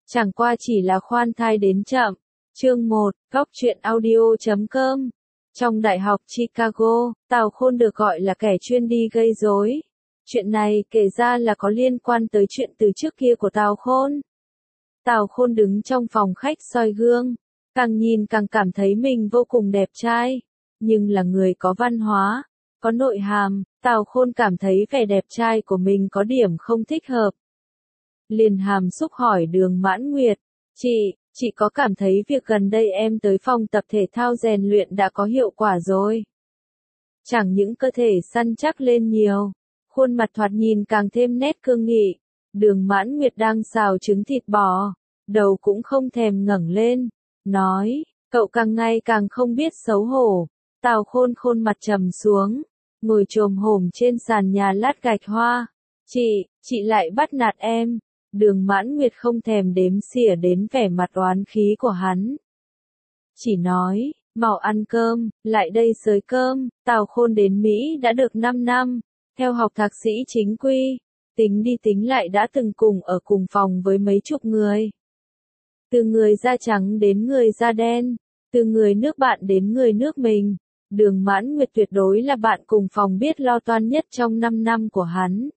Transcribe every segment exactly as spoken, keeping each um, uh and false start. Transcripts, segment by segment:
Chẳng qua chỉ là khoan thai đến chậm. Chương một, Góc truyện audio chấm com. Trong Đại học Chicago, Tào Khôn được gọi là kẻ chuyên đi gây rối. Chuyện này kể ra là có liên quan tới chuyện từ trước kia của Tào Khôn. Tào Khôn đứng trong phòng khách soi gương, càng nhìn càng cảm thấy mình vô cùng đẹp trai, nhưng là người có văn hóa, có nội hàm, Tào Khôn cảm thấy vẻ đẹp trai của mình có điểm không thích hợp. Liền hàm xúc hỏi Đường Mãn Nguyệt, chị, chị có cảm thấy việc gần đây em tới phòng tập thể thao rèn luyện đã có hiệu quả rồi? Chẳng những cơ thể săn chắc lên nhiều, khuôn mặt thoạt nhìn càng thêm nét cương nghị. Đường Mãn Nguyệt đang xào trứng thịt bò, đầu cũng không thèm ngẩng lên, nói, cậu càng ngày càng không biết xấu hổ. Tào Khôn khuôn mặt trầm xuống, ngồi chồm hổm trên sàn nhà lát gạch hoa. Chị, chị lại bắt nạt em. Đường Mãn Nguyệt không thèm đếm xỉa đến vẻ mặt oán khí của hắn. Chỉ nói, mau ăn cơm, lại đây xới cơm. Tào Khôn đến Mỹ đã được năm năm, theo học thạc sĩ chính quy, tính đi tính lại đã từng cùng ở cùng phòng với mấy chục người. Từ người da trắng đến người da đen, từ người nước bạn đến người nước mình, Đường Mãn Nguyệt tuyệt đối là bạn cùng phòng biết lo toan nhất trong năm năm của hắn.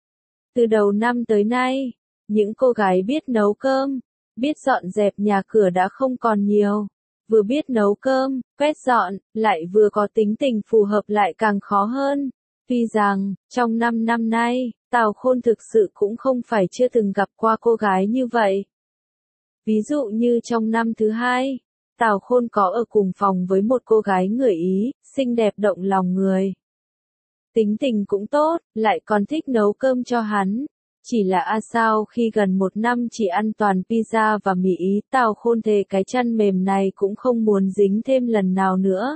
Từ đầu năm tới nay, những cô gái biết nấu cơm, biết dọn dẹp nhà cửa đã không còn nhiều. Vừa biết nấu cơm, quét dọn, lại vừa có tính tình phù hợp lại càng khó hơn. Tuy rằng, trong năm năm nay, Tào Khôn thực sự cũng không phải chưa từng gặp qua cô gái như vậy. Ví dụ như trong năm thứ hai, Tào Khôn có ở cùng phòng với một cô gái người Ý, xinh đẹp động lòng người. Tính tình cũng tốt, lại còn thích nấu cơm cho hắn. Chỉ là a sao khi gần một năm chỉ ăn toàn pizza và mì Ý, Tào Khôn thề cái chăn mềm này cũng không muốn dính thêm lần nào nữa.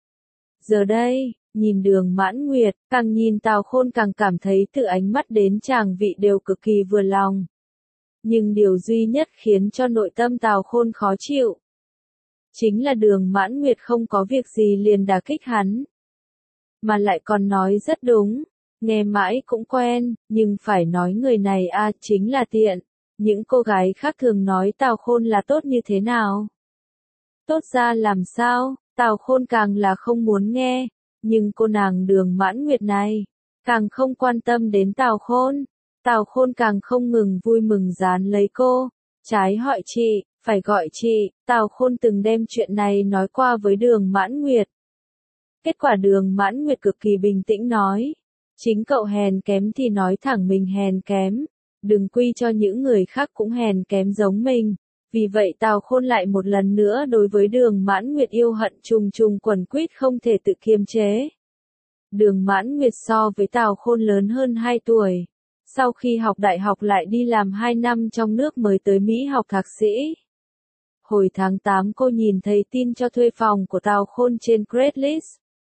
Giờ đây, nhìn Đường Mãn Nguyệt, càng nhìn Tào Khôn càng cảm thấy từ ánh mắt đến tràng vị đều cực kỳ vừa lòng. Nhưng điều duy nhất khiến cho nội tâm Tào Khôn khó chịu, chính là Đường Mãn Nguyệt không có việc gì liền đả kích hắn. Mà lại còn nói rất đúng. Nghe mãi cũng quen, nhưng phải nói người này a à, chính là tiện. Những cô gái khác thường nói Tào Khôn là tốt như thế nào? Tốt ra làm sao? Tào Khôn càng là không muốn nghe. Nhưng cô nàng Đường Mãn Nguyệt này, càng không quan tâm đến Tào Khôn. Tào Khôn càng không ngừng vui mừng dán lấy cô. Trái hỏi chị, phải gọi chị. Tào Khôn từng đem chuyện này nói qua với Đường Mãn Nguyệt. Kết quả Đường Mãn Nguyệt cực kỳ bình tĩnh nói. Chính cậu hèn kém thì nói thẳng mình hèn kém, đừng quy cho những người khác cũng hèn kém giống mình. Vì vậy Tào Khôn lại một lần nữa đối với Đường Mãn Nguyệt yêu hận trùng trùng quần quýt không thể tự kiềm chế. Đường Mãn Nguyệt so với Tào Khôn lớn hơn hai tuổi. Sau khi học đại học lại đi làm hai năm trong nước mới tới Mỹ học thạc sĩ. Hồi tháng tám cô nhìn thấy tin cho thuê phòng của Tào Khôn trên Craigslist.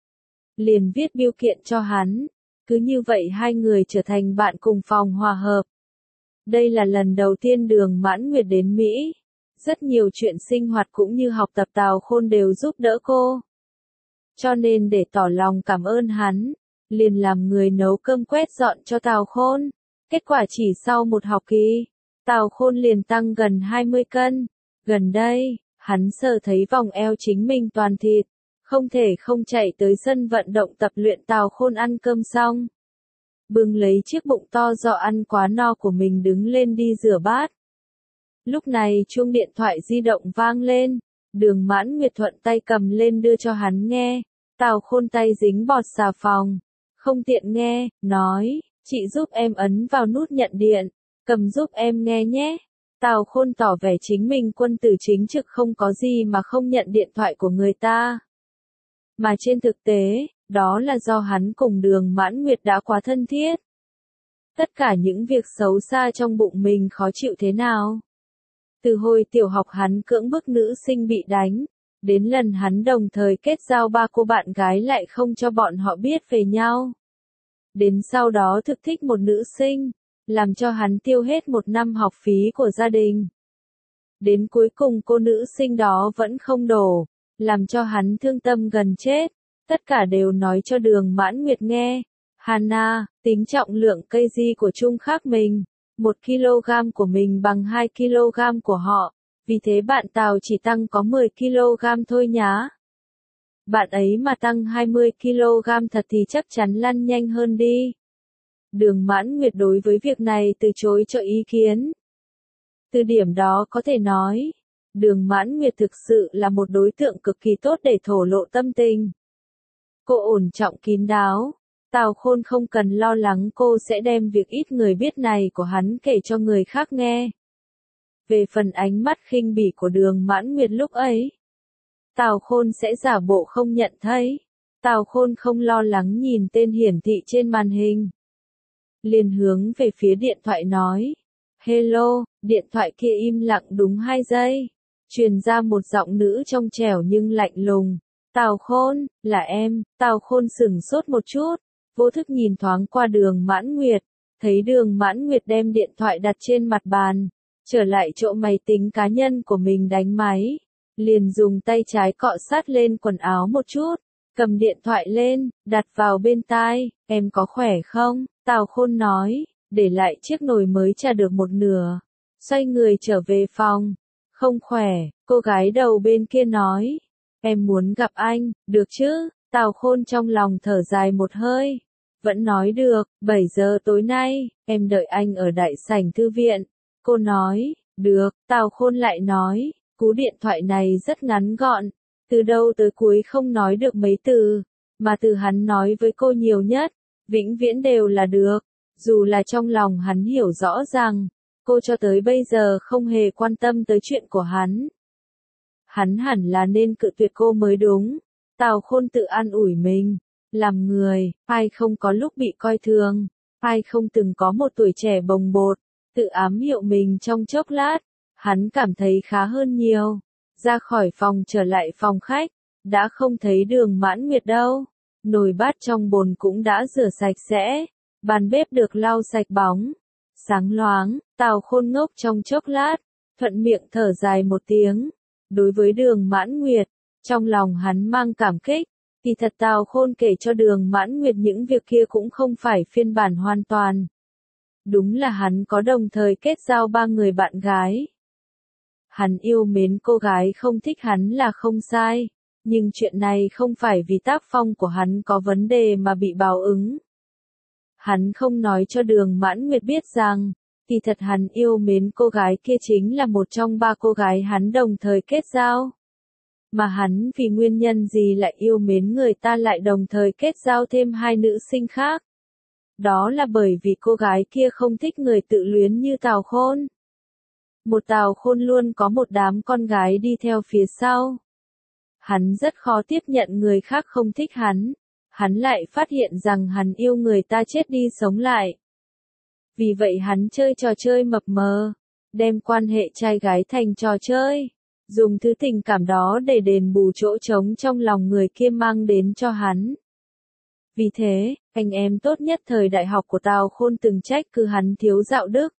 Liền viết bill kiện cho hắn. Cứ như vậy hai người trở thành bạn cùng phòng hòa hợp. Đây là lần đầu tiên Đường Mãn Nguyệt đến Mỹ. Rất nhiều chuyện sinh hoạt cũng như học tập Tào Khôn đều giúp đỡ cô. Cho nên để tỏ lòng cảm ơn hắn, liền làm người nấu cơm quét dọn cho Tào Khôn. Kết quả chỉ sau một học kỳ, Tào Khôn liền tăng gần hai mươi cân. Gần đây, hắn sờ thấy vòng eo chính mình toàn thịt. Không thể không chạy tới sân vận động tập luyện. Tào Khôn ăn cơm xong, bưng lấy chiếc bụng to do ăn quá no của mình đứng lên đi rửa bát. Lúc này chuông điện thoại di động vang lên, Đường Mãn Nguyệt thuận tay cầm lên đưa cho hắn nghe. Tào Khôn tay dính bọt xà phòng, không tiện nghe, nói, chị giúp em ấn vào nút nhận điện, cầm giúp em nghe nhé. Tào Khôn tỏ vẻ chính mình quân tử chính trực không có gì mà không nhận điện thoại của người ta. Mà trên thực tế, đó là do hắn cùng Đường Mãn Nguyệt đã quá thân thiết. Tất cả những việc xấu xa trong bụng mình khó chịu thế nào. Từ hồi tiểu học hắn cưỡng bức nữ sinh bị đánh, đến lần hắn đồng thời kết giao ba cô bạn gái lại không cho bọn họ biết về nhau. Đến sau đó thực thích một nữ sinh, làm cho hắn tiêu hết một năm học phí của gia đình. Đến cuối cùng cô nữ sinh đó vẫn không đổ. Làm cho hắn thương tâm gần chết, tất cả đều nói cho Đường Mãn Nguyệt nghe. Hana, tính trọng lượng cây di của chung khác mình, một ki lô gam của mình bằng hai ki lô gam của họ, vì thế bạn Tào chỉ tăng có mười ki lô gam thôi nhá. Bạn ấy mà tăng hai mươi ki lô gam thật thì chắc chắn lăn nhanh hơn đi. Đường Mãn Nguyệt đối với việc này từ chối cho ý kiến. Từ điểm đó có thể nói, Đường Mãn Nguyệt thực sự là một đối tượng cực kỳ tốt để thổ lộ tâm tình. Cô ổn trọng kín đáo, Tào Khôn không cần lo lắng cô sẽ đem việc ít người biết này của hắn kể cho người khác nghe. Về phần ánh mắt khinh bỉ của Đường Mãn Nguyệt lúc ấy, Tào Khôn sẽ giả bộ không nhận thấy. Tào Khôn không lo lắng nhìn tên hiển thị trên màn hình. Liền hướng về phía điện thoại nói. Hello, điện thoại kia im lặng đúng hai giây. Truyền ra một giọng nữ trong trẻo nhưng lạnh lùng. Tào Khôn, là em. Tào Khôn sửng sốt một chút, vô thức nhìn thoáng qua Đường Mãn Nguyệt, thấy Đường Mãn Nguyệt đem điện thoại đặt trên mặt bàn, trở lại chỗ máy tính cá nhân của mình đánh máy, liền dùng tay trái cọ sát lên quần áo một chút, cầm điện thoại lên, đặt vào bên tai. Em có khỏe không? Tào Khôn nói, để lại chiếc nồi mới trà được một nửa, xoay người trở về phòng. Không khỏe, cô gái đầu bên kia nói. Em muốn gặp anh, được chứ? Tào Khôn trong lòng thở dài một hơi. Vẫn nói được, bảy giờ tối nay, em đợi anh ở đại sảnh thư viện. Cô nói, được. Tào Khôn lại nói, cú điện thoại này rất ngắn gọn, từ đầu tới cuối không nói được mấy từ, mà từ hắn nói với cô nhiều nhất, vĩnh viễn đều là được, dù là trong lòng hắn hiểu rõ rằng, cô cho tới bây giờ không hề quan tâm tới chuyện của hắn. Hắn hẳn là nên cự tuyệt cô mới đúng. Tào Khôn tự an ủi mình, làm người, ai không có lúc bị coi thường, ai không từng có một tuổi trẻ bồng bột, tự ám hiệu mình trong chốc lát, hắn cảm thấy khá hơn nhiều. Ra khỏi phòng trở lại phòng khách, đã không thấy Đường Mãn Nguyệt đâu. Nồi bát trong bồn cũng đã rửa sạch sẽ, bàn bếp được lau sạch bóng, sáng loáng. Tào Khôn ngốc trong chốc lát, thuận miệng thở dài một tiếng. Đối với Đường Mãn Nguyệt, trong lòng hắn mang cảm kích, thì thật Tào Khôn kể cho Đường Mãn Nguyệt những việc kia cũng không phải phiên bản hoàn toàn. Đúng là hắn có đồng thời kết giao ba người bạn gái. Hắn yêu mến cô gái không thích hắn là không sai, nhưng chuyện này không phải vì tác phong của hắn có vấn đề mà bị báo ứng. Hắn không nói cho Đường Mãn Nguyệt biết rằng, thì thật hắn yêu mến cô gái kia chính là một trong ba cô gái hắn đồng thời kết giao. Mà hắn vì nguyên nhân gì lại yêu mến người ta lại đồng thời kết giao thêm hai nữ sinh khác. Đó là bởi vì cô gái kia không thích người tự luyến như Tào Khôn. Một Tào Khôn luôn có một đám con gái đi theo phía sau. Hắn rất khó tiếp nhận người khác không thích hắn. Hắn lại phát hiện rằng hắn yêu người ta chết đi sống lại. Vì vậy hắn chơi trò chơi mập mờ, đem quan hệ trai gái thành trò chơi, dùng thứ tình cảm đó để đền bù chỗ trống trong lòng người kia mang đến cho hắn. Vì thế, anh em tốt nhất thời đại học của Tào Khôn từng trách cứ hắn thiếu đạo đức.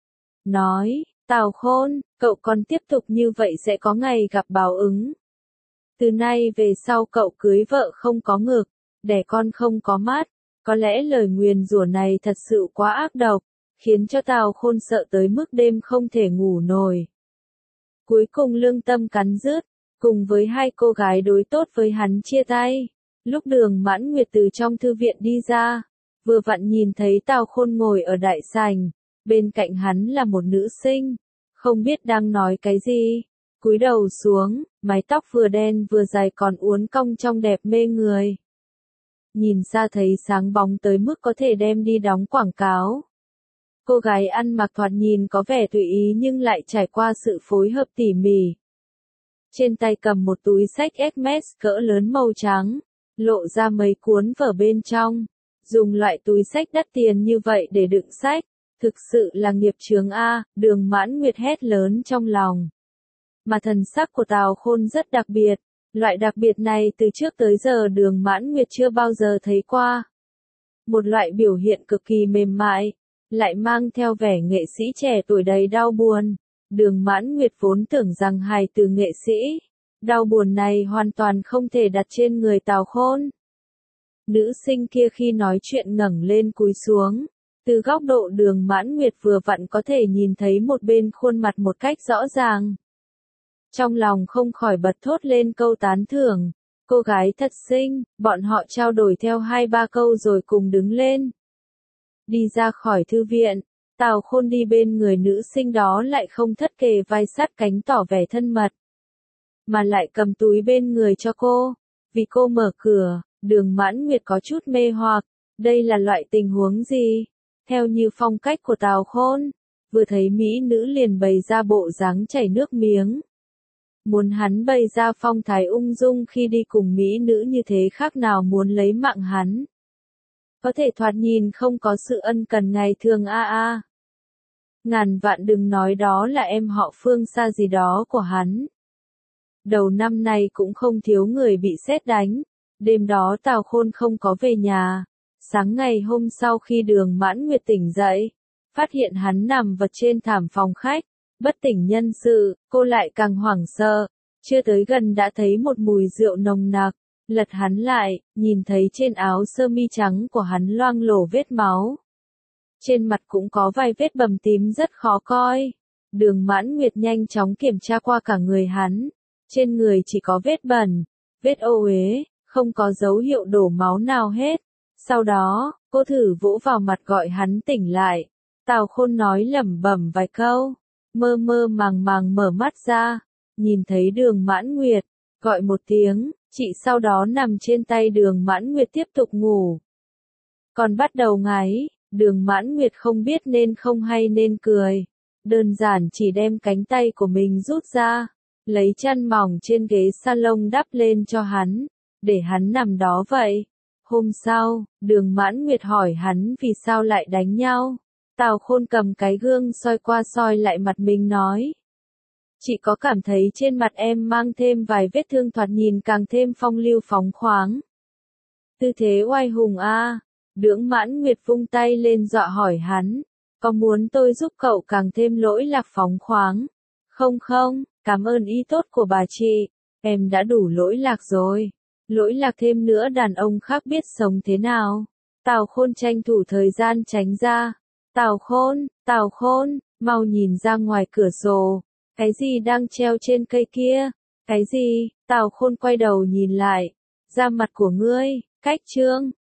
Nói, Tào Khôn, cậu còn tiếp tục như vậy sẽ có ngày gặp báo ứng. Từ nay về sau cậu cưới vợ không có ngực, đẻ con không có mắt. Có lẽ lời nguyền rủa này thật sự quá ác độc, khiến cho Tào Khôn sợ tới mức đêm không thể ngủ nổi. Cuối cùng lương tâm cắn rứt, cùng với hai cô gái đối tốt với hắn chia tay. Lúc Đường Mãn Nguyệt từ trong thư viện đi ra, vừa vặn nhìn thấy Tào Khôn ngồi ở đại sảnh, bên cạnh hắn là một nữ sinh, không biết đang nói cái gì, cúi đầu xuống, mái tóc vừa đen vừa dài còn uốn cong trong đẹp mê người. Nhìn xa thấy sáng bóng tới mức có thể đem đi đóng quảng cáo. Cô gái ăn mặc thoạt nhìn có vẻ tùy ý nhưng lại trải qua sự phối hợp tỉ mỉ. Trên tay cầm một túi xách Hermes cỡ lớn màu trắng, lộ ra mấy cuốn vở bên trong. Dùng loại túi xách đắt tiền như vậy để đựng sách, thực sự là nghiệp chướng a. Đường Mãn Nguyệt hét lớn trong lòng. Mà thần sắc của Tào Khôn rất đặc biệt. Loại đặc biệt này từ trước tới giờ Đường Mãn Nguyệt chưa bao giờ thấy qua. Một loại biểu hiện cực kỳ mềm mại, lại mang theo vẻ nghệ sĩ trẻ tuổi đầy đau buồn. Đường Mãn Nguyệt vốn tưởng rằng hài từ nghệ sĩ, đau buồn này hoàn toàn không thể đặt trên người Tào Khôn. Nữ sinh kia khi nói chuyện ngẩng lên cúi xuống, Từ góc độ Đường Mãn Nguyệt vừa vặn có thể nhìn thấy một bên khuôn mặt một cách rõ ràng. Trong lòng không khỏi bật thốt lên câu tán thưởng. Cô gái thật xinh, bọn họ trao đổi theo hai ba câu rồi cùng đứng lên. Đi ra khỏi thư viện, Tào Khôn đi bên người nữ sinh đó lại không thất kề vai sát cánh tỏ vẻ thân mật. Mà lại cầm túi bên người cho cô. Vì cô mở cửa, Đường Mãn Nguyệt có chút mê hoặc. Đây là loại tình huống gì? Theo như phong cách của Tào Khôn, vừa thấy mỹ nữ liền bày ra bộ dáng chảy nước miếng. Muốn hắn bày ra phong thái ung dung khi đi cùng mỹ nữ như thế khác nào muốn lấy mạng hắn. Có thể thoạt nhìn không có sự ân cần ngày thường a a. Ngàn vạn đừng nói đó là em họ Phương xa gì đó của hắn. Đầu năm nay cũng không thiếu người bị sét đánh. Đêm đó Tào Khôn không có về nhà. Sáng ngày hôm sau khi Đường Mãn Nguyệt tỉnh dậy, phát hiện hắn nằm vật trên thảm phòng khách, bất tỉnh nhân sự, cô lại càng hoảng sợ. Chưa tới gần đã thấy một mùi rượu nồng nặc, lật hắn lại, nhìn thấy trên áo sơ mi trắng của hắn loang lổ vết máu. Trên mặt cũng có vài vết bầm tím rất khó coi. Đường Mãn Nguyệt nhanh chóng kiểm tra qua cả người hắn. Trên người chỉ có vết bẩn, vết ô uế, không có dấu hiệu đổ máu nào hết. Sau đó, cô thử vỗ vào mặt gọi hắn tỉnh lại. Tào Khôn nói lẩm bẩm vài câu, mơ mơ màng màng mở mắt ra, nhìn thấy Đường Mãn Nguyệt, gọi một tiếng, chị sau đó nằm trên tay Đường Mãn Nguyệt tiếp tục ngủ. Còn bắt đầu ngáy, Đường Mãn Nguyệt không biết nên không hay nên cười, đơn giản chỉ đem cánh tay của mình rút ra, lấy chăn mỏng trên ghế salon đắp lên cho hắn, để hắn nằm đó vậy. Hôm sau, Đường Mãn Nguyệt hỏi hắn vì sao lại đánh nhau. Tào Khôn cầm cái gương soi qua soi lại mặt mình nói. Chị có cảm thấy trên mặt em mang thêm vài vết thương thoạt nhìn càng thêm phong lưu phóng khoáng. Tư thế oai hùng a. À. Đường Mãn Nguyệt vung tay lên dọa hỏi hắn. Có muốn tôi giúp cậu càng thêm lỗi lạc phóng khoáng? Không không, cảm ơn ý tốt của bà chị. Em đã đủ lỗi lạc rồi. Lỗi lạc thêm nữa đàn ông khác biết sống thế nào. Tào Khôn tranh thủ thời gian tránh ra. Tào Khôn, Tào Khôn, mau nhìn ra ngoài cửa sổ. Cái gì đang treo trên cây kia? Cái gì? Tào Khôn quay đầu nhìn lại. Da mặt của ngươi, cách trương,